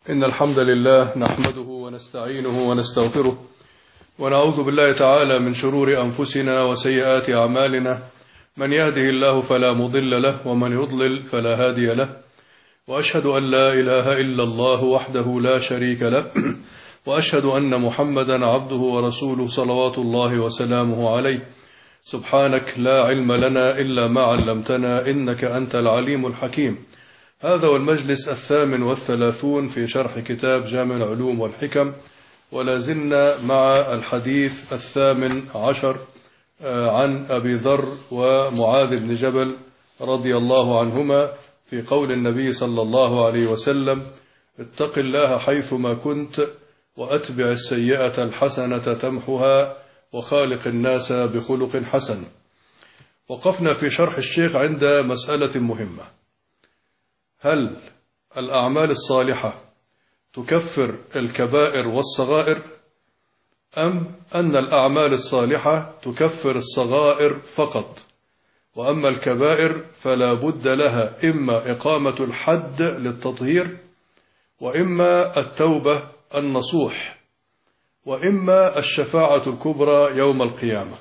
إن الحمد لله نحمده ونستعينه ونستغفره ونعوذ بالله تعالى من شرور أنفسنا وسيئات أعمالنا، من يهده الله فلا مضل له ومن يضلل فلا هادي له، وأشهد أن لا إله إلا الله وحده لا شريك له، وأشهد أن محمدا عبده ورسوله صلوات الله وسلامه عليه. سبحانك لا علم لنا إلا ما علمتنا إنك أنت العليم الحكيم. هذا هو المجلس 38 في شرح كتاب جامع العلوم والحكم، ولا زلنا مع الحديث 18 عن أبي ذر ومعاذ بن جبل رضي الله عنهما في قول النبي صلى الله عليه وسلم: اتق الله حيثما كنت وأتبع السيئة الحسنة تمحها وخالق الناس بخلق حسن. وقفنا في شرح الشيخ عند مسألة مهمة: هل الأعمال الصالحة تكفر الكبائر والصغائر، أم أن الأعمال الصالحة تكفر الصغائر فقط، وأما الكبائر فلا بد لها إما إقامة الحد للتطهير، وإما التوبة النصوح، وإما الشفاعة الكبرى يوم القيامة؟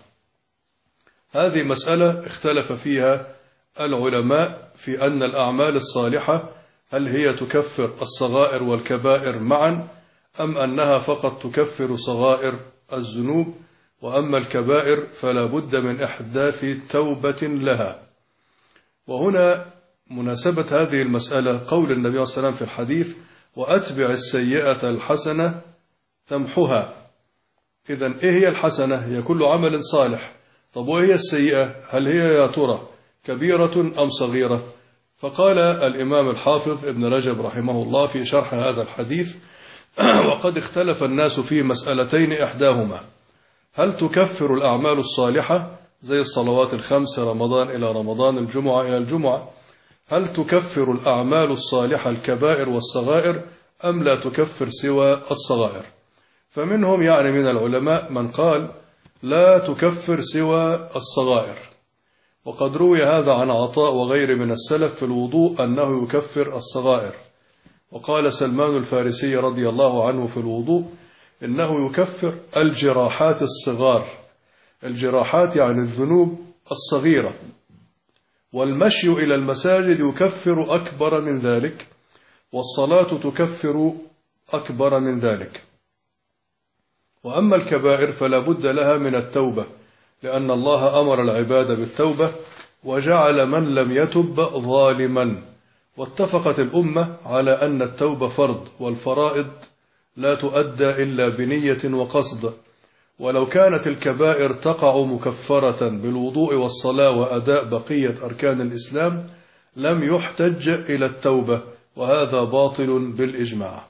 هذه مسألة اختلف فيها العلماء في أن الأعمال الصالحة هل هي تكفر الصغائر والكبائر معا، أم أنها فقط تكفر صغائر الذنوب، وأما الكبائر فلا بد من إحداث توبة لها. وهنا مناسبة هذه المسألة قول النبي صلى الله عليه وسلم في الحديث: وأتبع السيئة الحسنة تمحها. إذن إيه هي الحسنة؟ هي كل عمل صالح. طب وهي السيئة؟ هل هي يا ترى كبيرة أم صغيرة؟ فقال الإمام الحافظ ابن رجب رحمه الله في شرح هذا الحديث: وقد اختلف الناس في مسألتين، إحداهما هل تكفر الأعمال الصالحة زي الصلوات الخمس، رمضان إلى رمضان، الجمعة إلى الجمعة، هل تكفر الأعمال الصالحة الكبائر والصغائر أم لا تكفر سوى الصغائر؟ فمنهم من العلماء من قال لا تكفر سوى الصغائر، وقد روي هذا عن عطاء وغير من السلف في الوضوء أنه يكفر الصغائر. وقال سلمان الفارسي رضي الله عنه في الوضوء إنه يكفر الجراحات الصغار، الجراحات يعني الذنوب الصغيرة، والمشي إلى المساجد يكفر أكبر من ذلك، والصلاة تكفر أكبر من ذلك. وأما الكبائر فلا بد لها من التوبة، لأن الله أمر العباد بالتوبة وجعل من لم يتب ظالما. واتفقت الأمة على أن التوبة فرض، والفرائض لا تؤدى إلا بنية وقصد. ولو كانت الكبائر تقع مكفرة بالوضوء والصلاة وأداء بقية أركان الإسلام لم يحتج إلى التوبة، وهذا باطل بالإجماع.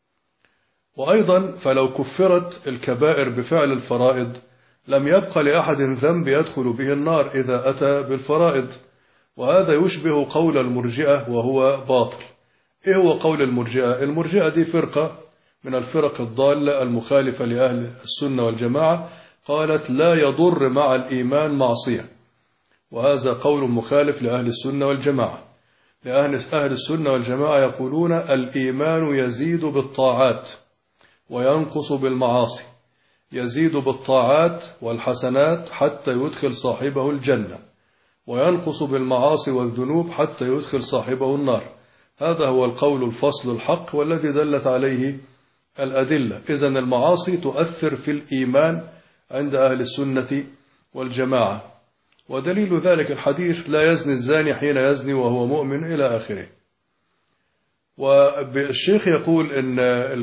وأيضا فلو كفرت الكبائر بفعل الفرائض لم يبقى لأحد ذنب يدخل به النار إذا أتى بالفرائض، وهذا يشبه قول المرجئة وهو باطل. إيه هو قول المرجئة؟ المرجئة دي فرقة من الفرق الضالة المخالفة لأهل السنة والجماعة، قالت لا يضر مع الإيمان معصية، وهذا قول مخالف لأهل السنة والجماعة. أهل السنة والجماعة يقولون الإيمان يزيد بالطاعات وينقص بالمعاصي، يزيد بالطاعات والحسنات حتى يدخل صاحبه الجنة، وينقص بالمعاصي والذنوب حتى يدخل صاحبه النار. هذا هو القول الفصل الحق والذي دلت عليه الأدلة. إذن المعاصي تؤثر في الإيمان عند أهل السنة والجماعة، ودليل ذلك الحديث: لا يزني الزاني حين يزني وهو مؤمن، إلى آخره. والشيخ يقول إن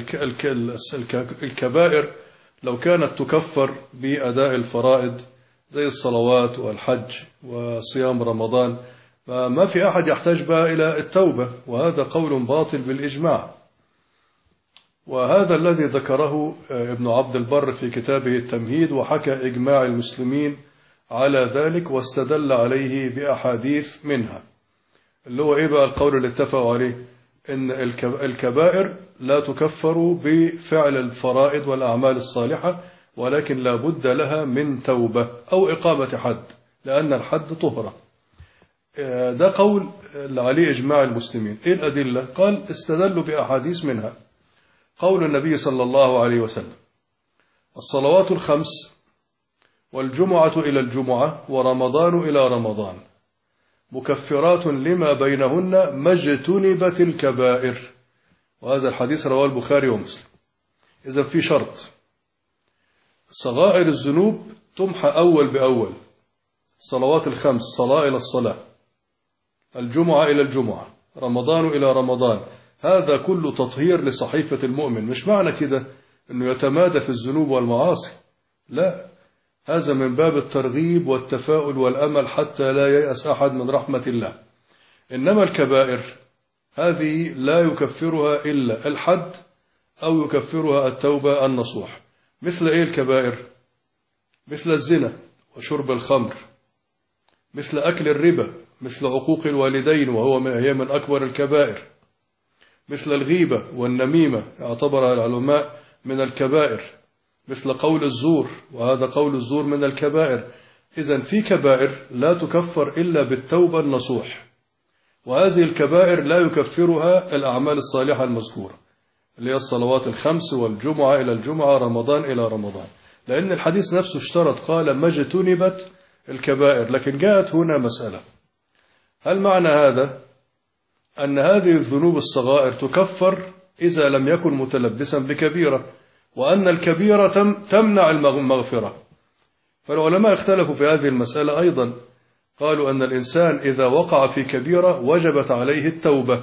الكبائر لو كانت تكفر بأداء الفرائض زي الصلوات والحج وصيام رمضان فما في أحد يحتاج بها إلى التوبة، وهذا قول باطل بالإجماع. وهذا الذي ذكره ابن عبد البر في كتابه التمهيد، وحكى إجماع المسلمين على ذلك واستدل عليه بأحاديث منها. اللي هو إيه بقى القول اللي اتفقوا عليه؟ إن الكبائر لا تكفر بفعل الفرائض والأعمال الصالحة، ولكن لا بد لها من توبة أو إقامة حد، لأن الحد طهرة. ده قول عليه إجماع المسلمين. إيه الأدلة؟ قال استدلوا بأحاديث منها قول النبي صلى الله عليه وسلم: الصلوات الخمس والجمعة إلى الجمعة ورمضان إلى رمضان مكفرات لما بينهن ما اجتنبت الكبائر. وهذا الحديث رواه البخاري ومسلم. إذا في شرط: صغائر الذنوب تمحى أول بأول. الصلوات الخمس، صلاة إلى الصلاة، الجمعة إلى الجمعة، رمضان إلى رمضان، هذا كله تطهير لصحيفة المؤمن. مش معنى كده أنه يتمادى في الذنوب والمعاصي، لا، هذا من باب الترغيب والتفاؤل والأمل حتى لا ييأس أحد من رحمة الله. إنما الكبائر هذه لا يكفرها إلا الحد أو يكفرها التوبة النصوح. مثل إيه الكبائر؟ مثل الزنا وشرب الخمر، مثل أكل الربا، مثل عقوق الوالدين وهو من أكبر الكبائر، مثل الغيبة والنميمة اعتبرها العلماء من الكبائر، مثل قول الزور، وهذا قول الزور من الكبائر. إذن في كبائر لا تكفر إلا بالتوبة النصوح، وهذه الكبائر لا يكفرها الأعمال الصالحة المذكورة اللي هي الصلوات الخمس والجمعة إلى الجمعة، رمضان إلى رمضان، لأن الحديث نفسه اشترط، قال ما اجتنبت الكبائر. لكن جاءت هنا مسألة: هل معنى هذا أن هذه الذنوب الصغائر تكفر إذا لم يكن متلبسا بكبيرة، وأن الكبيرة تمنع المغفرة؟ فالعلماء اختلفوا في هذه المسألة أيضا. قالوا أن الإنسان إذا وقع في كبيرة وجبت عليه التوبة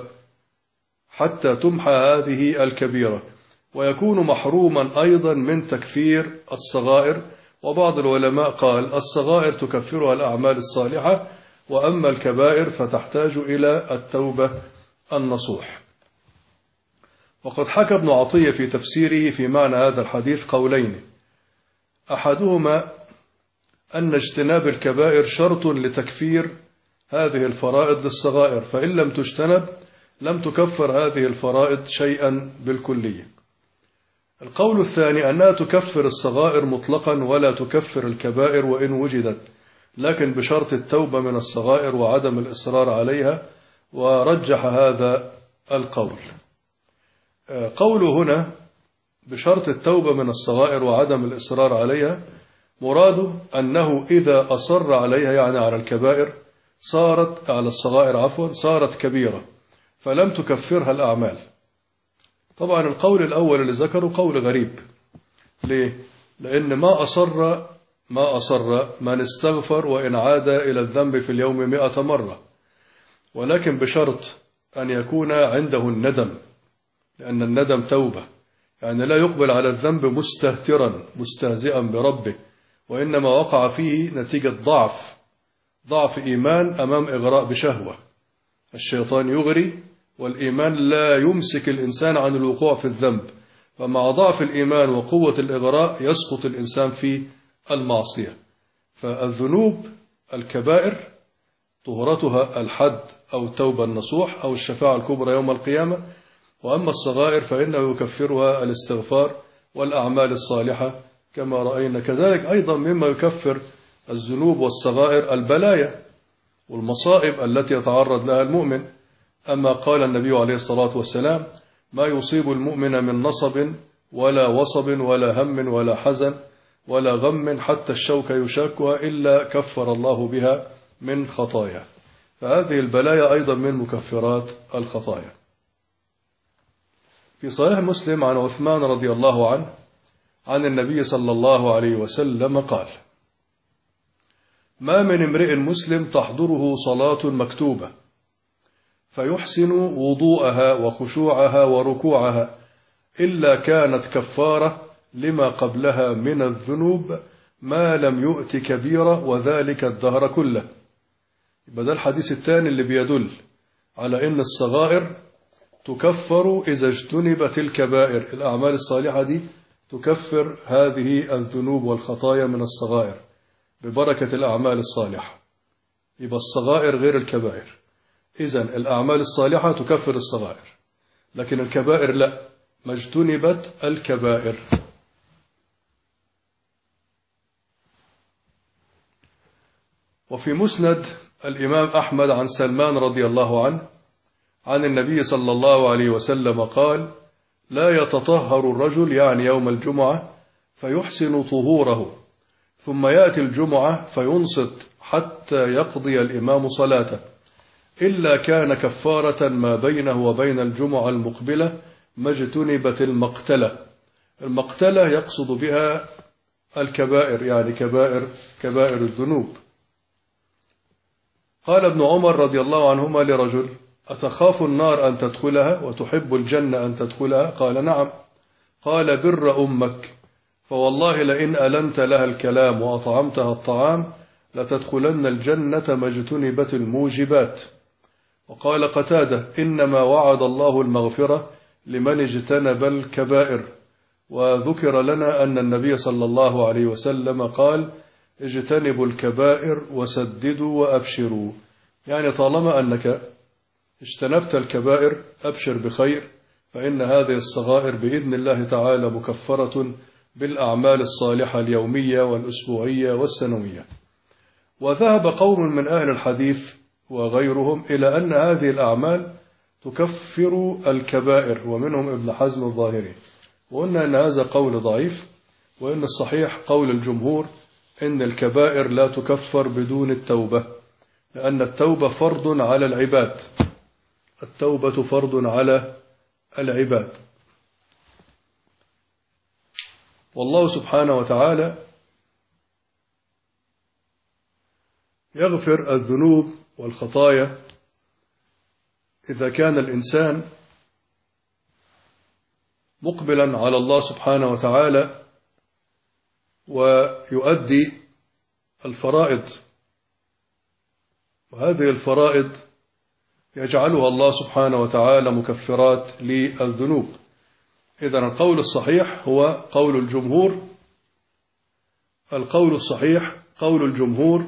حتى تمحى هذه الكبيرة، ويكون محروما أيضا من تكفير الصغائر. وبعض العلماء قال الصغائر تكفرها الأعمال الصالحة، وأما الكبائر فتحتاج إلى التوبة النصوح. وقد حكى ابن عطية في تفسيره في معنى هذا الحديث قولين: أحدهما أن اجتناب الكبائر شرط لتكفير هذه الفرائض للصغائر، فإن لم تجتنب لم تكفر هذه الفرائض شيئا بالكلية. القول الثاني أنها تكفر الصغائر مطلقا ولا تكفر الكبائر وإن وجدت، لكن بشرط التوبة من الصغائر وعدم الإصرار عليها، ورجح هذا القول. قوله هنا بشرط التوبة من الصغائر وعدم الإصرار عليها، مراده أنه إذا أصر عليها، يعني على الكبائر، صارت على الصغائر عفوا، صارت كبيرة فلم تكفرها الأعمال. طبعا القول الأول اللي ذكره قول غريب. ليه؟ لأن ما أصر من استغفر وإن عاد إلى الذنب في اليوم 100 مرة، ولكن بشرط أن يكون عنده الندم، لأن الندم توبة، يعني لا يقبل على الذنب مستهترا مستهزئا بربه، وإنما وقع فيه نتيجة ضعف إيمان أمام إغراء بشهوة. الشيطان يغري، والإيمان لا يمسك الإنسان عن الوقوع في الذنب، فمع ضعف الإيمان وقوة الإغراء يسقط الإنسان في المعصية. فالذنوب الكبائر طهرتها الحد أو التوبة النصوح أو الشفاعة الكبرى يوم القيامة، وأما الصغائر فإنه يكفرها الاستغفار والأعمال الصالحة كما رأينا. كذلك أيضا مما يكفر الذنوب والصغائر البلايا والمصائب التي يتعرض لها المؤمن. أما قال النبي عليه الصلاة والسلام: ما يصيب المؤمن من نصب ولا وصب ولا هم ولا حزن ولا غم حتى الشوك يشاكها إلا كفر الله بها من خطايا. فهذه البلايا أيضا من مكفرات الخطايا. في صحيح مسلم عن عثمان رضي الله عنه عن النبي صلى الله عليه وسلم قال: ما من امرئ مسلم تحضره صلاة مكتوبة فيحسن وضوءها وخشوعها وركوعها إلا كانت كفارة لما قبلها من الذنوب ما لم يؤت كبيرة، وذلك الدهر كله. يبقى ده الحديث الثاني اللي بيدل على أن الصغائر تكفر إذا اجتنبت الكبائر. الأعمال الصالحة دي تكفر هذه الذنوب والخطايا من الصغائر ببركة الأعمال الصالحة. يبقى الصغائر غير الكبائر. إذن الأعمال الصالحة تكفر الصغائر، لكن الكبائر لا، ما اجتنبت الكبائر. وفي مسند الإمام أحمد عن سلمان رضي الله عنه عن النبي صلى الله عليه وسلم قال: لا يتطهر الرجل يعني يوم الجمعة فيحسن طهوره ثم يأتي الجمعة فينصت حتى يقضي الإمام صلاته إلا كان كفارة ما بينه وبين الجمعة المقبلة ما اجتنبت المقتلة. المقتلة يقصد بها الكبائر، يعني كبائر الذنوب. قال ابن عمر رضي الله عنهما لرجل: أتخاف النار أن تدخلها وتحب الجنة أن تدخلها؟ قال: نعم. قال: بر أمك، فوالله لئن ألنت لها الكلام وأطعمتها الطعام لتدخلن الجنة ما اجتنبت الموجبات. وقال قتادة: إنما وعد الله المغفرة لمن اجتنب الكبائر. وذكر لنا أن النبي صلى الله عليه وسلم قال: اجتنبوا الكبائر وسددوا وأبشروا، يعني طالما أنك اجتنبت الكبائر أبشر بخير، فإن هذه الصغائر بإذن الله تعالى مكفرة بالأعمال الصالحة اليومية والأسبوعية والسنوية. وذهب قوم من أهل الحديث وغيرهم إلى أن هذه الأعمال تكفر الكبائر، ومنهم ابن حزم الظاهري، وقلنا أن هذا قول ضعيف، وأن الصحيح قول الجمهور إن الكبائر لا تكفر بدون التوبة، لأن التوبة فرض على العباد، التوبة فرض على العباد. والله سبحانه وتعالى يغفر الذنوب والخطايا إذا كان الإنسان مقبلا على الله سبحانه وتعالى ويؤدي الفرائض، وهذه الفرائض يجعلها الله سبحانه وتعالى مكفرات للذنوب. إذن القول الصحيح هو قول الجمهور، القول الصحيح قول الجمهور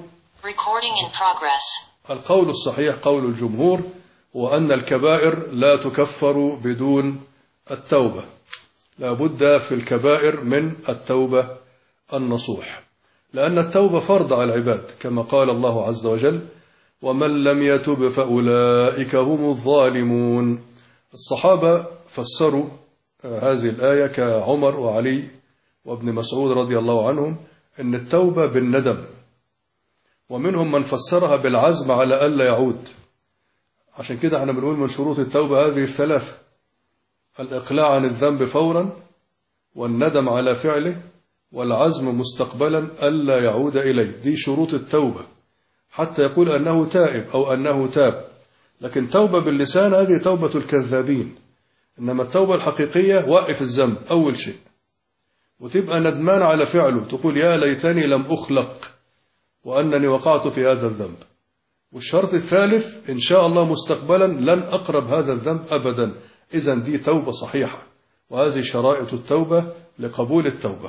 القول الصحيح قول الجمهور هو أن الكبائر لا تكفر بدون التوبة، لا بد في الكبائر من التوبة النصوح، لأن التوبة فرض على العباد، كما قال الله عز وجل: ومن لم يتب فأولئك هم الظالمون. الصحابة فسروا هذه الآية كعمر وعلي وابن مسعود رضي الله عنهم أن التوبة بالندم، ومنهم من فسرها بالعزم على ألا يعود. عشان كده احنا بنقول من شروط التوبة هذه الثلاثة: الإقلاع عن الذنب فورا، والندم على فعله، والعزم مستقبلا ألا يعود إليه. دي شروط التوبة حتى يقول أنه تائب أو أنه تاب. لكن توبة باللسان هذه توبة الكذابين، إنما التوبة الحقيقية وقف الذنب أول شيء، وتبقى ندمان على فعله، تقول يا ليتني لم أخلق وأنني وقعت في هذا الذنب. والشرط الثالث إن شاء الله مستقبلا لن أقرب هذا الذنب أبدا. إذن دي توبة صحيحة، وهذه شرائط التوبة لقبول التوبة.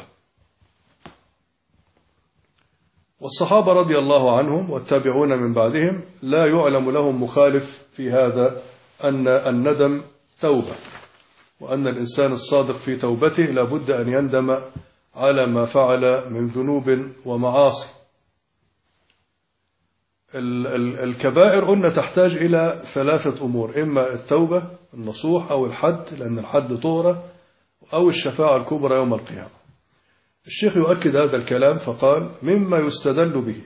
والصحابة رضي الله عنهم والتابعون من بعدهم لا يعلم لهم مخالف في هذا، أن الندم توبة، وأن الإنسان الصادق في توبته لابد أن يندم على ما فعل من ذنوب ومعاصي. الكبائر قلنا تحتاج إلى ثلاثة أمور: إما التوبة النصوح، أو الحد لأن الحد طهرة، أو الشفاعة الكبرى يوم القيامة. الشيخ يؤكد هذا الكلام فقال: مما يستدل به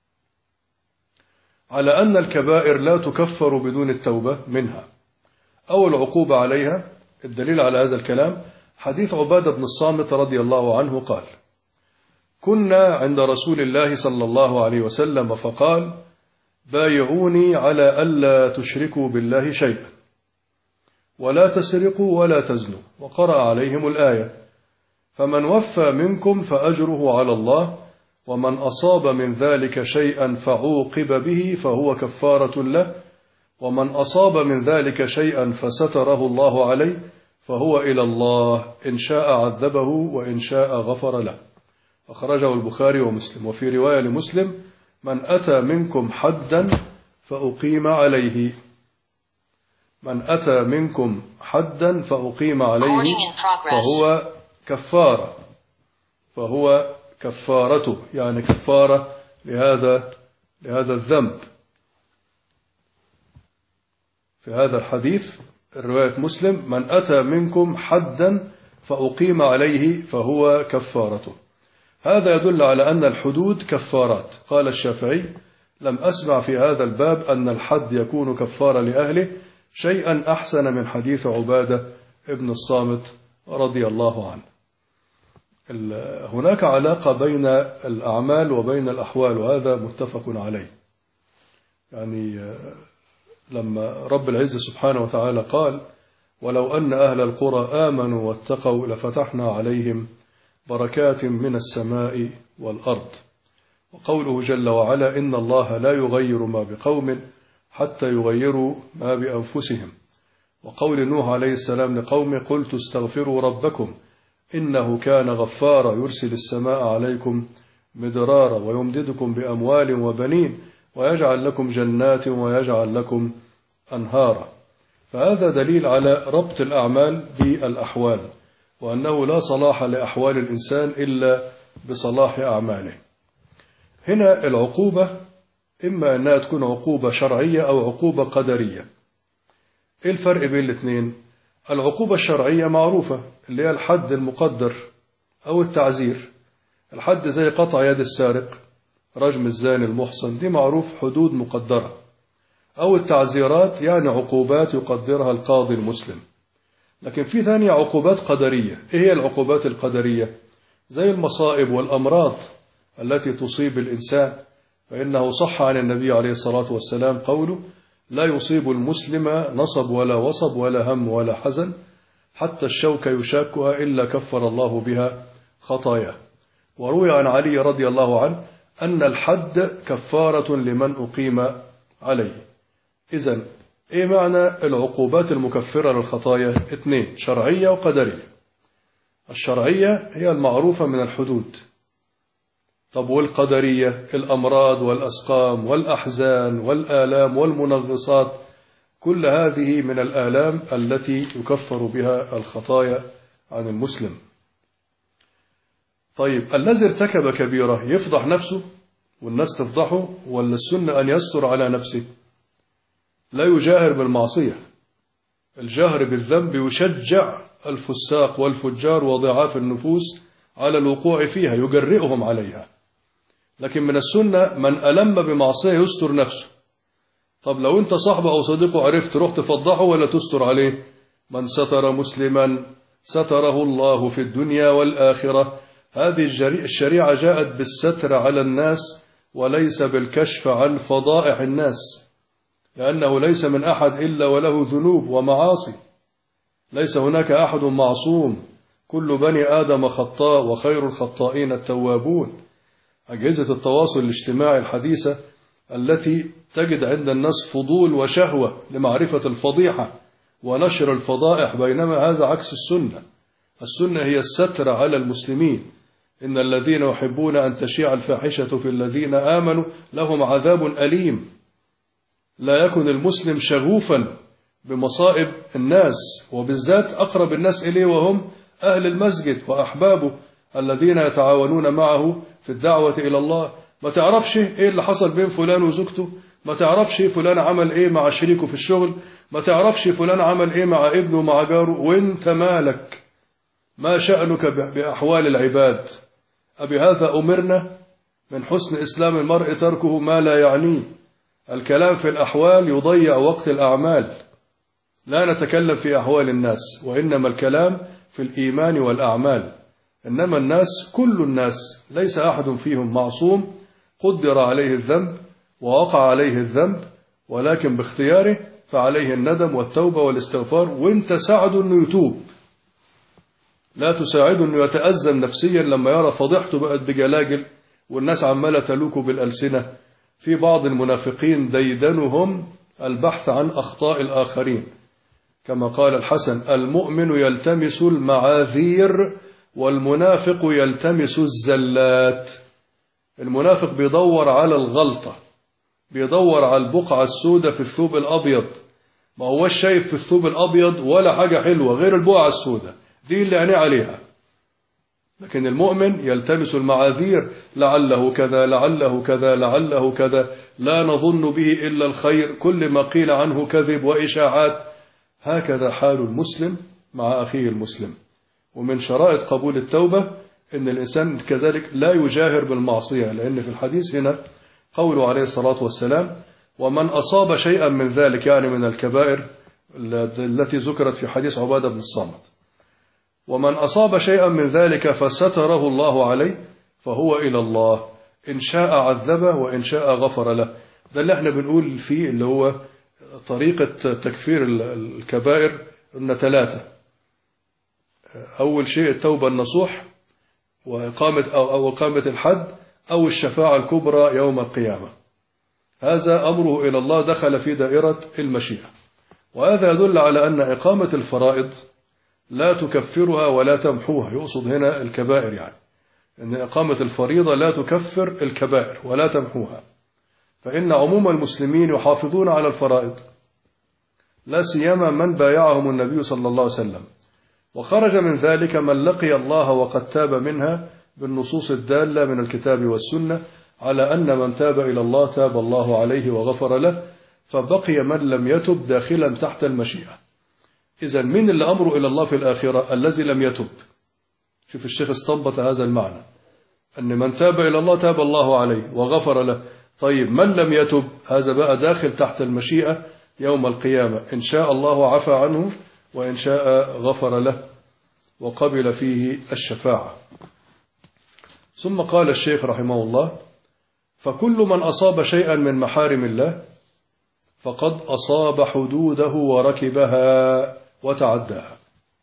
على أن الكبائر لا تكفر بدون التوبة منها أول عقوبة عليها. الدليل على هذا الكلام حديث عبادة بن الصامت رضي الله عنه قال: كنا عند رسول الله صلى الله عليه وسلم فقال: بايعوني على ألا تشركوا بالله شيئا ولا تسرقوا ولا تزنوا، وقرأ عليهم الآية: فمن وفى منكم فأجره على الله، ومن أصاب من ذلك شيئا فعوقب به فهو كفارة له، ومن أصاب من ذلك شيئا فستره الله عليه فهو إلى الله، إن شاء عذبه وإن شاء غفر له. أخرجه البخاري ومسلم. وفي رواية لمسلم: من أتى منكم حدا فأقيم عليه، من أتى منكم حدا فأقيم عليه فهو كفارته، يعني كفارة لهذا الذنب. في هذا الحديث الرواية مسلم: من أتى منكم حدا فأقيم عليه فهو كفارته. هذا يدل على أن الحدود كفارات. قال الشافعي: لم أسمع في هذا الباب أن الحد يكون كفارة لأهله شيئا أحسن من حديث عبادة ابن الصامت رضي الله عنه. هناك علاقة بين الأعمال وبين الأحوال، وهذا متفق عليه. يعني لما رب العزة سبحانه وتعالى قال: ولو أن أهل القرى آمنوا واتقوا لفتحنا عليهم بركات من السماء والأرض. وقوله جل وعلا: إن الله لا يغير ما بقوم حتى يغيروا ما بأنفسهم. وقول نوح عليه السلام لقومه: قلت استغفروا ربكم إنه كان غفارا يرسل السماء عليكم مدرارا ويمددكم بأموال وبنين ويجعل لكم جنات ويجعل لكم أنهارا. فهذا دليل على ربط الأعمال بالأحوال، وأنه لا صلاح لأحوال الإنسان إلا بصلاح أعماله. هنا العقوبة إما أنها تكون عقوبة شرعية أو عقوبة قدرية. إيه الفرق بين الاثنين؟ العقوبة الشرعية معروفة، اللي هي الحد المقدر أو التعزير. الحد زي قطع يد السارق، رجم الزاني المحصن، دي معروف حدود مقدرة. أو التعزيرات يعني عقوبات يقدرها القاضي المسلم. لكن في ثانية عقوبات قدرية. إيه هي العقوبات القدرية؟ زي المصائب والأمراض التي تصيب الإنسان، فإنه صح عن النبي عليه الصلاة والسلام قوله: لا يصيب المسلم نصب ولا وصب ولا هم ولا حزن حتى الشوك يشاكها إلا كفر الله بها خطاياه. وروي عن علي رضي الله عنه أن الحد كفارة لمن أقيم عليه. إذن إيه معنى العقوبات المكفرة للخطايا؟ اثنين: شرعية وقدرية. الشرعية هي المعروفة من الحدود. طب والقدرية؟ الأمراض والأسقام والأحزان والآلام والمنغصات، كل هذه من الآلام التي يكفر بها الخطايا عن المسلم. طيب، الذي ارتكب كبيرة يفضح نفسه والناس تفضحه، ولا السنة أن يستر على نفسه؟ لا يجاهر بالمعصية. الجهر بالذنب يشجع الفساق والفجار وضعاف النفوس على الوقوع فيها، يجرئهم عليها. لكن من السنة من ألم بمعصية يستر نفسه. طب لو أنت صاحبه أو صديقه عرفت، تروح تفضحه ولا تستر عليه؟ من ستر مسلما ستره الله في الدنيا والآخرة. هذه الشريعة جاءت بالستر على الناس وليس بالكشف عن فضائح الناس، لأنه ليس من أحد إلا وله ذنوب ومعاصي. ليس هناك أحد معصوم، كل بني آدم خطاء وخير الخطائين التوابون. أجهزة التواصل الاجتماعي الحديثة التي تجد عند الناس فضول وشهوة لمعرفة الفضيحة ونشر الفضائح، بينما هذا عكس السنة. السنة هي الستر على المسلمين. إن الذين يحبون أن تشيع الفاحشة في الذين آمنوا لهم عذاب أليم. لا يكن المسلم شغوفا بمصائب الناس، وبالذات أقرب الناس إليه وهم أهل المسجد وأحبابه الذين يتعاونون معه في الدعوة إلى الله. ما تعرفش إيه اللي حصل بين فلان وزوجته، ما تعرفش فلان عمل إيه مع شريكه في الشغل، ما تعرفش فلان عمل إيه مع ابنه ومع جاره، وإنت مالك؟ ما شأنك بأحوال العباد؟ أبهذا أمرنا؟ من حسن إسلام المرء تركه ما لا يعنيه. الكلام في الأحوال يضيع وقت الأعمال. لا نتكلم في أحوال الناس، وإنما الكلام في الإيمان والأعمال. إنما الناس، كل الناس، ليس أحد فيهم معصوم، قدر عليه الذنب ووقع عليه الذنب، ولكن باختياره فعليه الندم والتوبة والاستغفار. وانت ساعده أنه يتوب، لا تساعده أنه يتأزم نفسيا لما يرى فضيحته بقت بجلاجل والناس عمالة تلوكه بالألسنة. في بعض المنافقين ديدنهم البحث عن أخطاء الآخرين، كما قال الحسن: المؤمن يلتمس المعاذير والمنافق يلتمس الزلات. المنافق بيدور على الغلطة، بيدور على البقعة السوداء في الثوب الأبيض. ما هوش شايف في الثوب الأبيض ولا حاجة حلوة غير البقعة السوداء دي اللي عينيه عليها. لكن المؤمن يلتمس المعاذير، لعله كذا لعله كذا لعله كذا، لا نظن به إلا الخير، كل ما قيل عنه كذب وإشاعات. هكذا حال المسلم مع أخيه المسلم. ومن شرائط قبول التوبة أن الإنسان كذلك لا يجاهر بالمعصية، لأن في الحديث هنا قوله عليه الصلاة والسلام: ومن أصاب شيئا من ذلك، يعني من الكبائر التي ذكرت في حديث عبادة بن الصامت، ومن أصاب شيئا من ذلك فستره الله عليه فهو إلى الله، إن شاء عذبه وإن شاء غفر له. ده اللي احنا بنقول فيه، اللي هو طريقة تكفير الكبائر، إن 3: أول شيء التوبة النصوح، وإقامة الحد، أو الشفاعة الكبرى يوم القيامة. هذا أمره إلى الله، دخل في دائرة المشيئة. وهذا يدل على أن إقامة الفرائض لا تكفرها ولا تمحوها. يقصد هنا الكبائر، يعني أن إقامة الفريضة لا تكفر الكبائر ولا تمحوها، فإن عموم المسلمين يحافظون على الفرائض، لا سيما من بايعهم النبي صلى الله عليه وسلم. وخرج من ذلك من لقي الله وقد تاب منها بالنصوص الدالة من الكتاب والسنة على أن من تاب إلى الله تاب الله عليه وغفر له، فبقي من لم يتب داخلا تحت المشيئة. إذن من اللي أمره إلى الله في الآخرة؟ الذي لم يتب. شوف الشيخ استنبط هذا المعنى، أن من تاب إلى الله تاب الله عليه وغفر له. طيب من لم يتب، هذا بقى داخل تحت المشيئة يوم القيامة، إن شاء الله عفى عنه وإن شاء غفر له وقبل فيه الشفاعة. ثم قال الشيخ رحمه الله: فكل من أصاب شيئا من محارم الله فقد أصاب حدوده وركبها وتعداها.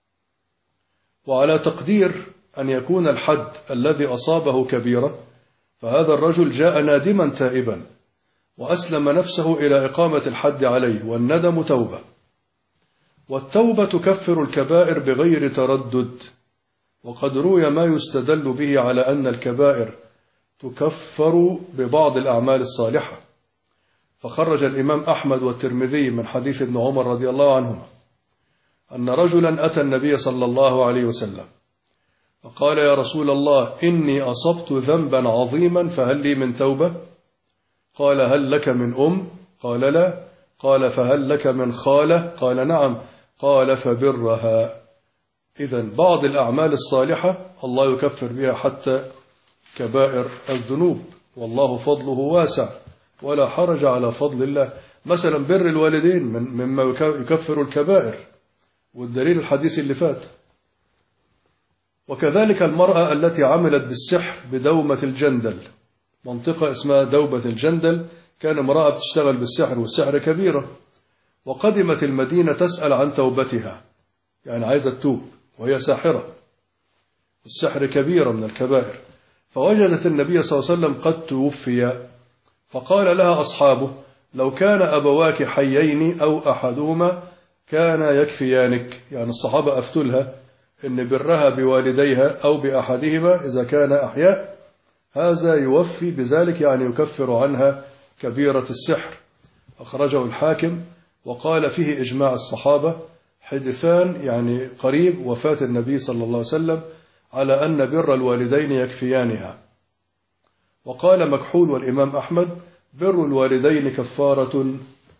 وعلى تقدير أن يكون الحد الذي أصابه كبيرة، فهذا الرجل جاء نادما تائبا وأسلم نفسه إلى إقامة الحد عليه، والندم توبة. والتوبة تكفر الكبائر بغير تردد، وقد روي ما يستدل به على أن الكبائر تكفر ببعض الأعمال الصالحة. فخرج الإمام أحمد والترمذي من حديث ابن عمر رضي الله عنهما أن رجلا أتى النبي صلى الله عليه وسلم فقال: يا رسول الله، إني أصبت ذنبا عظيما فهل لي من توبة؟ قال: هل لك من أم؟ قال: لا. قال: فهل لك من خالة؟ قال: نعم. قال: فبرها. إذن بعض الأعمال الصالحة الله يكفر بها حتى كبائر الذنوب، والله فضله واسع ولا حرج على فضل الله. مثلا بر الوالدين مما يكفر الكبائر، والدليل الحديث اللي فات. وكذلك المرأة التي عملت بالسحر بدومة الجندل، منطقة اسمها دومة الجندل، كان امرأة بتشتغل بالسحر، والسحر كبيرة، وقدمت المدينة تسأل عن توبتها، يعني عايزة تتوب وهي ساحرة، السحر كبيرة من الكبائر. فوجدت النبي صلى الله عليه وسلم قد توفي، فقال لها أصحابه: لو كان أبواك حيين أو أحدهما كان يكفيانك. يعني الصحابة أفتلها إن برها بوالديها أو بأحدهما إذا كان أحياء هذا يوفي بذلك، يعني يكفر عنها كبيرة السحر. أخرجه الحاكم وقال فيه إجماع الصحابة حدثان، يعني قريب وفاة النبي صلى الله عليه وسلم، على أن بر الوالدين يكفيانها. وقال مكحول والإمام أحمد: بر الوالدين كفارة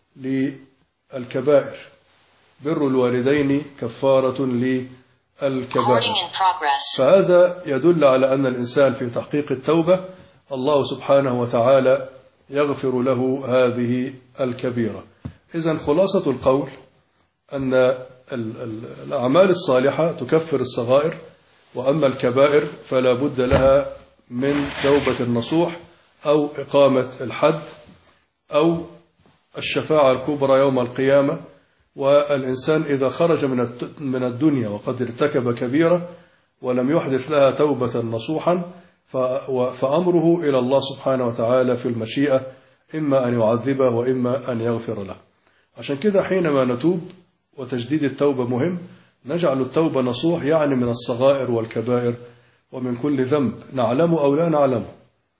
للكبائر، بر الوالدين كفارة للكبائر. فهذا يدل على أن الإنسان في تحقيق التوبة الله سبحانه وتعالى يغفر له هذه الكبيرة. إذن خلاصة القول أن الأعمال الصالحة تكفر الصغائر، وأما الكبائر فلا بد لها من توبة النصوح أو إقامة الحد أو الشفاعة الكبرى يوم القيامة. والإنسان إذا خرج من الدنيا وقد ارتكب كبيرة ولم يحدث لها توبة نصوحا، فأمره إلى الله سبحانه وتعالى في المشيئة، إما أن يعذبه وإما أن يغفر له. عشان كده حينما نتوب، وتجديد التوبة مهم، نجعل التوبة نصوح، يعني من الصغائر والكبائر ومن كل ذنب نعلمه أو لا نعلمه،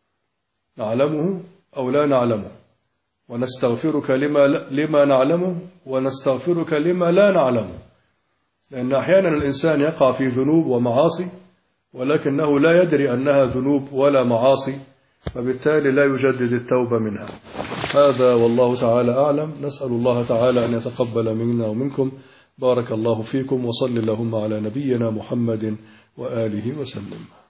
نعلمه أو لا نعلمه، ونستغفرك لما نعلمه ونستغفرك لما لا نعلمه. لأن أحيانا الإنسان يقع في ذنوب ومعاصي ولكنه لا يدري أنها ذنوب ولا معاصي، فبالتالي لا يجدد التوبة منها. هذا والله تعالى أعلم. نسأل الله تعالى أن يتقبل منا ومنكم بارك الله فيكم، وصل اللهم على نبينا محمد وآله وسلم.